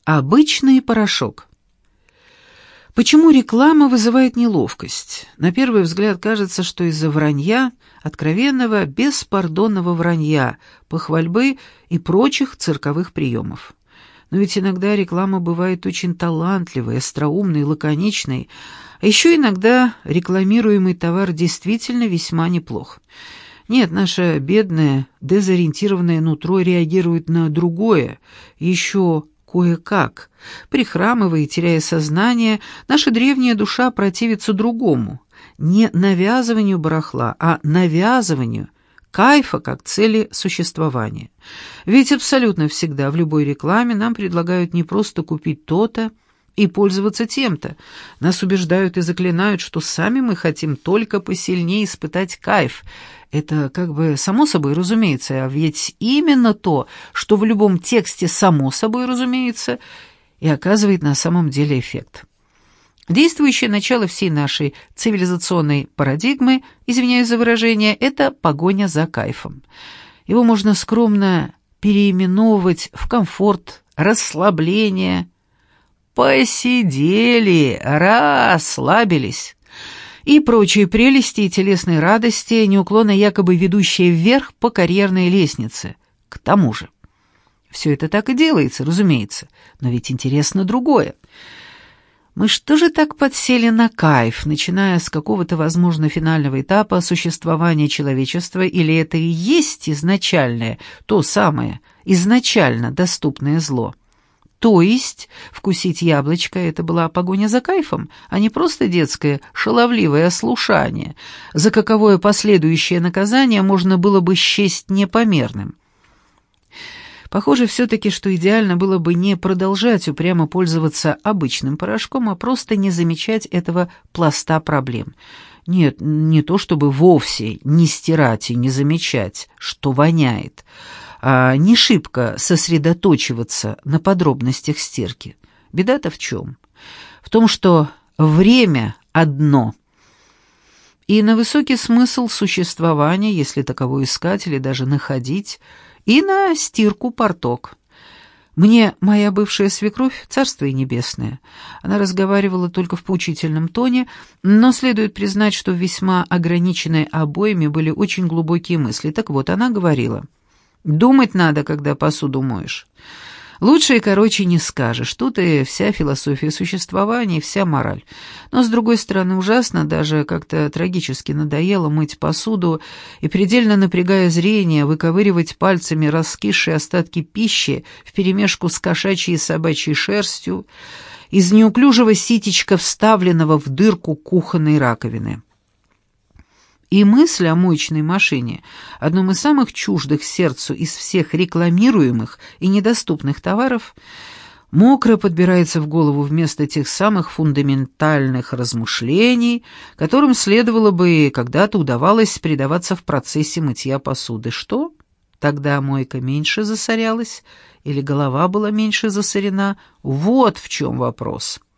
Обычный порошок. Почему реклама вызывает неловкость? На первый взгляд кажется, что из-за вранья, откровенного, беспардонного вранья, похвальбы и прочих цирковых приемов. Но ведь иногда реклама бывает очень талантливой, остроумной, лаконичной, а еще иногда рекламируемый товар действительно весьма неплох. Нет, наше бедное, дезориентированное нутро реагирует на другое, еще кое-как. Прихрамывая и теряя сознание, наша древняя душа противится другому, не навязыванию барахла, а навязыванию кайфа как цели существования. Ведь абсолютно всегда в любой рекламе нам предлагают не просто купить то-то и пользоваться тем-то. Нас убеждают и заклинают, что сами мы хотим только посильнее испытать кайф. Это как бы само собой разумеется, а ведь именно то, что в любом тексте само собой разумеется, и оказывает на самом деле эффект. Действующее начало всей нашей цивилизационной парадигмы, извиняюсь за выражение, это погоня за кайфом. Его можно скромно переименовывать в комфорт, расслабление. Посидели, расслабились. И прочие прелести и телесные радости, неуклонно якобы ведущие вверх по карьерной лестнице. К тому же. Все это так и делается, разумеется, но ведь интересно другое. Мы что же так подсели на кайф, начиная с какого-то, возможно, финального этапа существования человечества, или это и есть изначальное, то самое, изначально доступное зло? То есть вкусить яблочко — это была погоня за кайфом, а не просто детское шаловливое ослушание, за каковое последующее наказание можно было бы счесть непомерным. Похоже все-таки, что идеально было бы не продолжать упрямо пользоваться обычным порошком, а просто не замечать этого пласта проблем. Нет, не то чтобы вовсе не стирать и не замечать, что воняет, а не шибко сосредоточиваться на подробностях стирки. Беда-то в чем? В том, что время одно. И на высокий смысл существования, если таковой искать или даже находить, и на стирку порток. Мне моя бывшая свекровь, царство ей небесное, она разговаривала только в поучительном тоне, но следует признать, что в весьма ограниченной обойме были очень глубокие мысли. Так вот, она говорила: «Думать надо, когда посуду моешь. Лучше и короче не скажешь. Тут и вся философия существования, и вся мораль. Но, с другой стороны, ужасно, даже как-то трагически надоело мыть посуду и, предельно напрягая зрение, выковыривать пальцами раскисшие остатки пищи вперемешку с кошачьей и собачьей шерстью из неуклюжего ситечка, вставленного в дырку кухонной раковины». И мысль о моечной машине, одном из самых чуждых сердцу из всех рекламируемых и недоступных товаров, мокро подбирается в голову вместо тех самых фундаментальных размышлений, которым следовало бы и когда-то удавалось предаваться в процессе мытья посуды. Что? Тогда мойка меньше засорялась или голова была меньше засорена? Вот в чем вопрос.